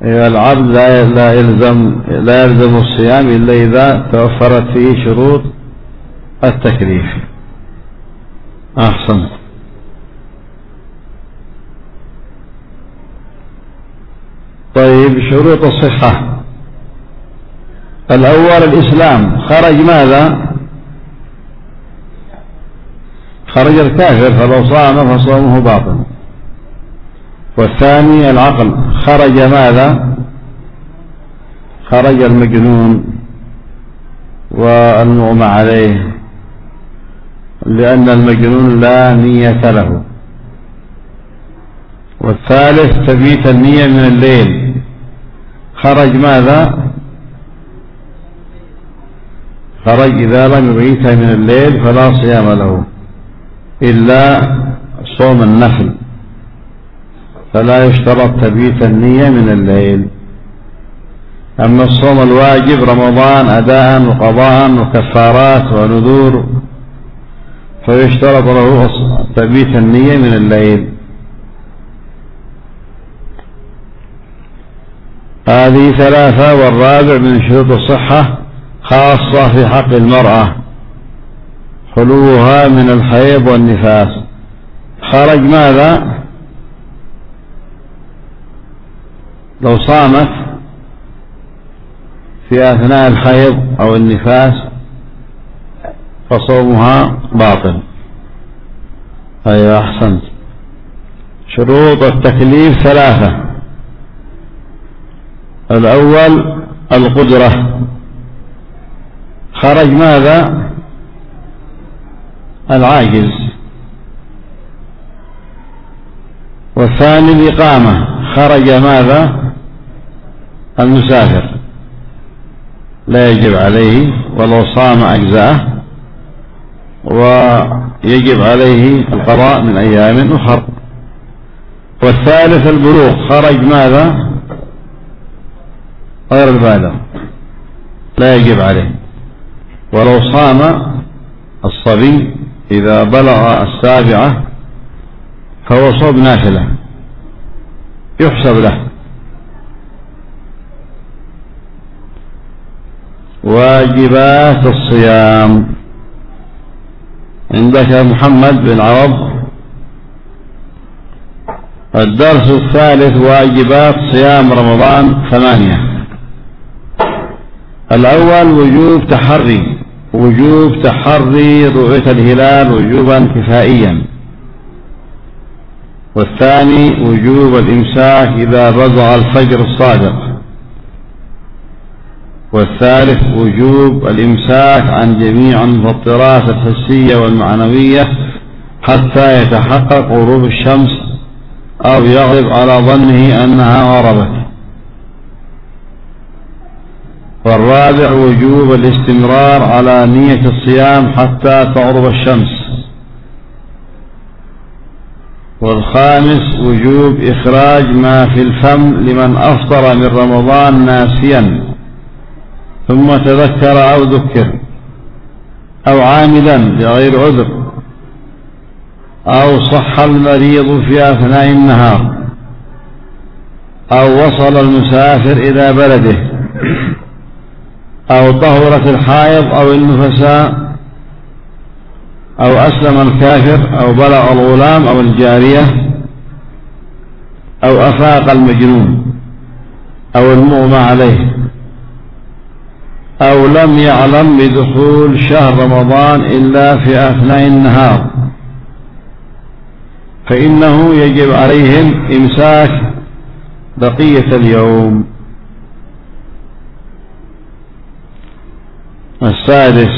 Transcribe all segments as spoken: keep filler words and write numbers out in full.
العبد لا يلزم لا يلزم الصيام إلا إذا توفرت فيه شروط التكليف. أحسن. طيب، شروط الصحة: الأول الإسلام. خرج ماذا؟ خرج الكافر، فلو صام فصومه باطل. والثاني العقل. خرج ماذا؟ خرج المجنون والمغمى عليه، لأن المجنون لا نية له. والثالث تبيت النية من الليل. خرج ماذا؟ خرج إذا لم يبيت من الليل فلا صيام له إلا صوم النفل، فلا يشترط تبيت النية من الليل. أما الصوم الواجب رمضان أداء وقضاء وكفارات ونذور فيشترط له تبيت النية من الليل. هذه ثلاثة. والرابع من شروط الصحة خاصة في حق المرأة خلوها من الحيض والنفاس. خرج ماذا؟ لو صامت في أثناء الحيض أو النفاس فصومها باطل. أيوة، أحسنت. شروط التكليف ثلاثة: الأول القدرة. خرج ماذا؟ العاجز. والثاني الإقامة. خرج ماذا؟ المسافر، لا يجب عليه ولو صام أجزاءه، ويجب عليه القضاء من أيام أخر. والثالث البلوغ. خرج ماذا؟ غير البالغ، لا يجب عليه، ولو صام الصبي إذا بلغ السابعة فهو صوم نافلة يحسب له. واجبات الصيام عندك محمد بن عوض. الدرس الثالث: واجبات صيام رمضان ثمانية. الأول وجوب تحري وجوب تحري رؤية الهلال وجوبا كفائيا. والثاني وجوب الإمساك إذا بزغ الفجر الصادق. والثالث وجوب الإمساك عن جميع المفطرات الحسية والمعنوية حتى يتحقق غروب الشمس أو يغلب على ظنه أنها غربت. والرابع وجوب الاستمرار على نية الصيام حتى تغرب الشمس. والخامس وجوب إخراج ما في الفم لمن أفطر من رمضان ناسيا ثم تذكر أو ذكر، أو عاملا لغير عذر، أو صح المريض في أثناء النهار، أو وصل المسافر إلى بلده، أو طهرت الحائض أو النفساء، أو أسلم الكافر، أو بلغ الغلام أو الجارية، أو أفاق المجنون أو المغمى عليه، أو لم يعلم بدخول شهر رمضان إلا في أثناء النهار، فإنه يجب عليهم إمساك بقية اليوم. السادس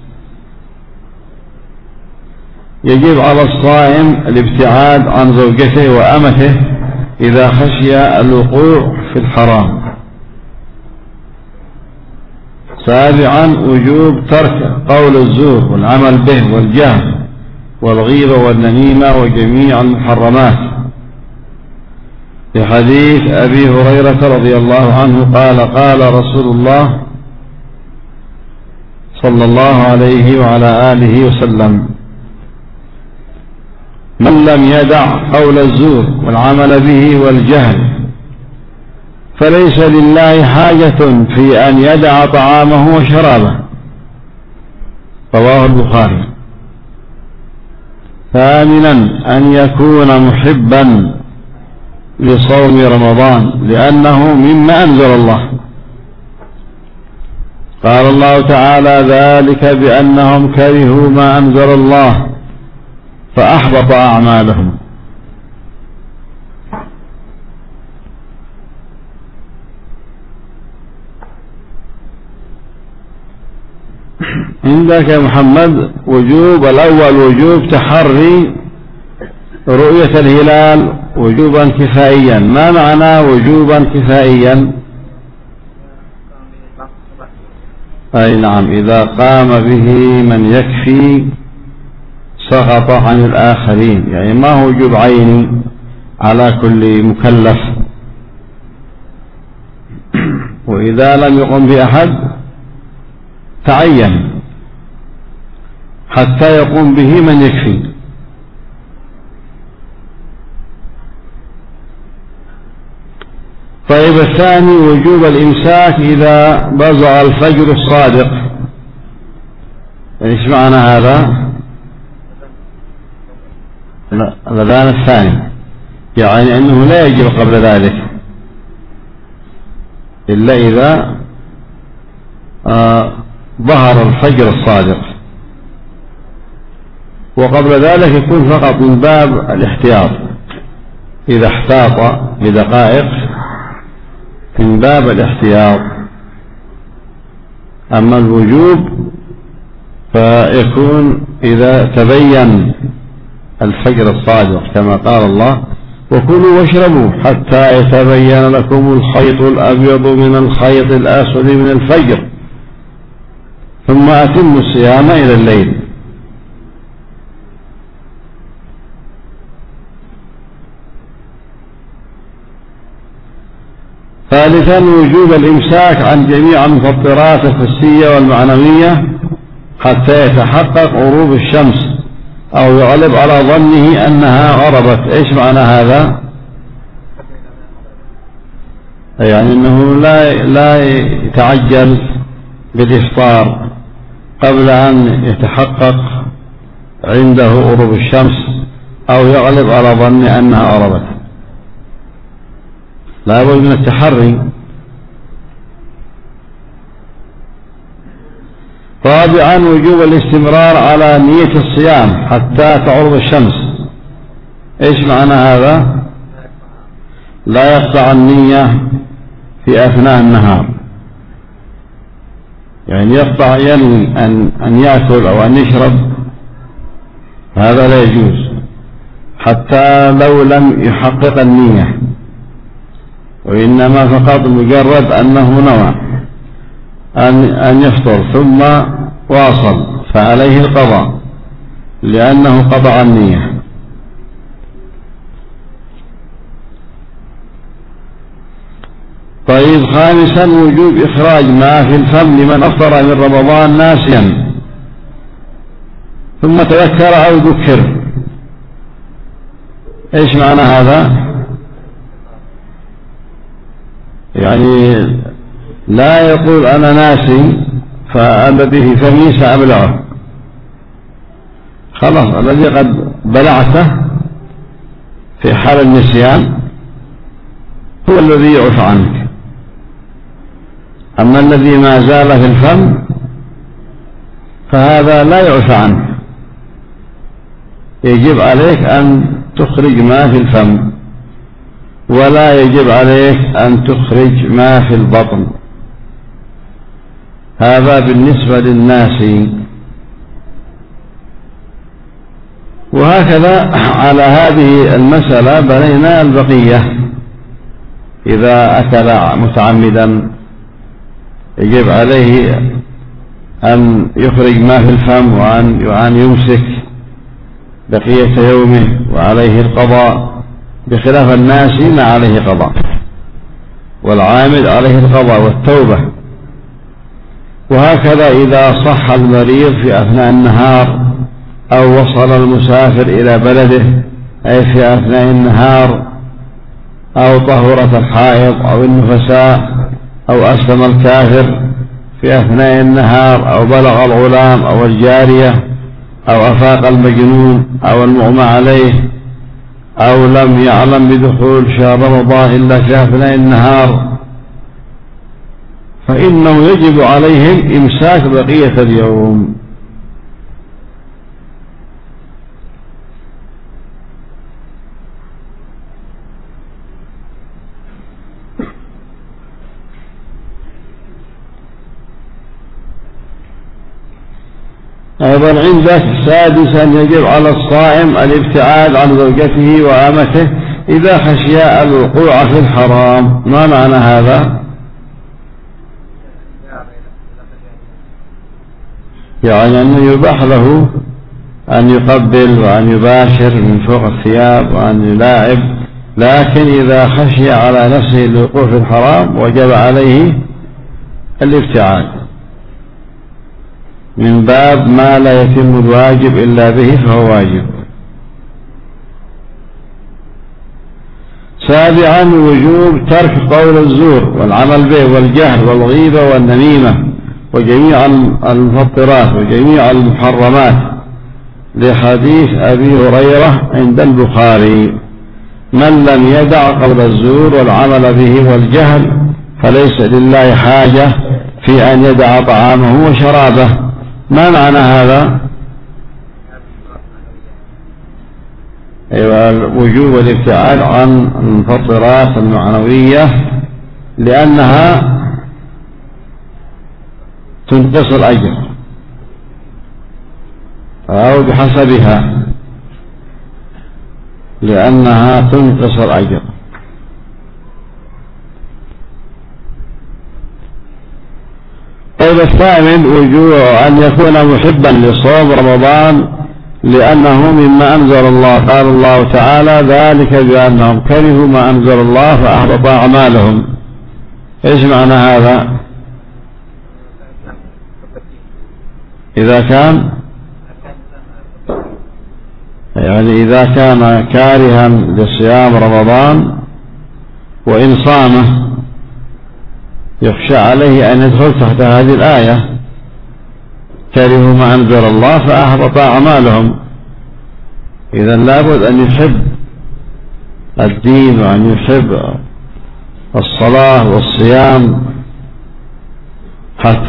يجب على الصائم الابتعاد عن زوجته وأمته إذا خشي الوقوع في الحرام. سابعا وجوب ترك قول الزور والعمل به والجهل والغيبة والنميمة وجميع المحرمات، في حديث أبي هريرة رضي الله عنه قال: قال رسول الله صلى الله عليه وعلى آله وسلم: من لم يدع قول الزور والعمل به والجهل فليس لله حاجة في أن يدع طعامه وشرابه. رواه البخاري. ثامنا أن يكون محبا لصوم رمضان لأنه مما أنزل الله. قال الله تعالى: ذلك بأنهم كرهوا ما أنزل الله فأحبط أعمالهم. عندك يا محمد وجوب الأول وجوب تحري رؤية الهلال وجوبا كفائيا. ما معنى وجوبا كفائيا؟ أي نعم، إذا قام به من يكفي سقط عن الآخرين، يعني ما هو وجوب عيني على كل مكلف. وإذا لم يقم بأحد تعين حتى يقوم به من يكفي. طيب الثاني وجوب الإمساك إذا بزغ الفجر الصادق. إيش معنى هذا؟ الأذان الثاني، يعني أنه لا يجب قبل ذلك إلا إذا آه ظهر الفجر الصادق، وقبل ذلك يكون فقط من باب الاحتياط، إذا احتاط بدقائق من باب الاحتياط. أما الوجوب فيكون إذا تبين الفجر الصادق كما قال الله: وكلوا واشربوا حتى يتبين لكم الخيط الأبيض من الخيط الأسود من الفجر ثم أتموا الصيام إلى الليل. ثالثا وجوب الإمساك عن جميع المفطرات الحسية والمعنوية حتى يتحقق غروب الشمس أو يغلب على ظنه أنها غربت. إيش معنى هذا؟ يعني أنه لا لا يتعجل بالإفطار قبل أن يتحقق عنده غروب الشمس أو يغلب على ظنه أنها غربت. لا بد من التحري. رابعا وجوب الاستمرار على نية الصيام حتى تعرض الشمس. ايش معنى هذا؟ لا يقطع النية في أثناء النهار، يعني يقطع ينوي أن, أن يأكل أو أن يشرب، هذا لا يجوز حتى لو لم يحقق النية، وإنما فقط مجرد أنه نوى أن, أن يفطر ثم واصل فعليه القضاء لأنه قطع النية. طيب خامسا وجوب إخراج ما في الفم لمن أفطر من رمضان ناسيا ثم تذكر أو ذكر. إيش معنى هذا؟ يعني لا يقول أنا ناسي فالذي في فمي سأبلعه، خلاص الذي قد بلعته في حال النسيان هو الذي يعفى عنك. أما الذي ما زال في الفم فهذا لا يعفى عنه، يجب عليك أن تخرج ما في الفم ولا يجب عليك أن تخرج ما في البطن. هذا بالنسبة للناس. وهكذا على هذه المسألة بنينا البقية. إذا أكل متعمدا يجب عليه أن يخرج ما في الفم وأن, وأن يمسك بقية يومه وعليه القضاء، بخلاف الناس ما عليه قضاء، والعامل عليه القضاء والتوبة. وهكذا إذا صح المريض في أثناء النهار أو وصل المسافر إلى بلده أي في أثناء النهار أو طهرة الحائض أو النفساء أو أسلم الكافر في أثناء النهار أو بلغ الغلام أو الجارية أو أفاق المجنون أو المغمى عليه أو لم يعلم بدخول شهر رمضان إلا في أثناء النهار فإنه يجب عليهم إمساك بقية اليوم. أيضا عندك سادسا يجب على الصائم الابتعاد عن زوجته وامته إذا خشي الوقوع في الحرام. ما معنى هذا؟ يعني أنه يباح له أن يقبل وأن يباشر من فوق الثياب وأن يلاعب، لكن إذا خشي على نفسه الوقوع في الحرام وجب عليه الابتعاد من باب ما لا يتم الواجب إلا به فهو واجب. سابعا وجوب ترك قول الزور والعمل به والجهل والغيبة والنميمة وجميع المفطرات وجميع المحرمات لحديث أبي هريرة عند البخاري: من لم يدع قول الزور والعمل به والجهل فليس لله حاجة في أن يدع طعامه وشرابه. ما معنى هذا؟ أيوة، وجوب الابتعاد عن المفطرات المعنوية لأنها تنقص الأجر أو بحسبها لأنها تنقص الأجر. قول الثامن وجوب أن يكون محبا لصوم رمضان لأنه مما أنزل الله. قال الله تعالى: ذلك بأنهم كرهوا ما أنزل الله فأحبط أعمالهم. إيش معنى هذا؟ إذا كان يعني إذا كان كارها لصيام رمضان وإن صامه يخشى عليه أن يدخل تحت هذه الآية: كرهوا ما أنزل الله فأحبط أعمالهم. إذن لابد أن يحب الدين وأن يحب الصلاة والصيام حتى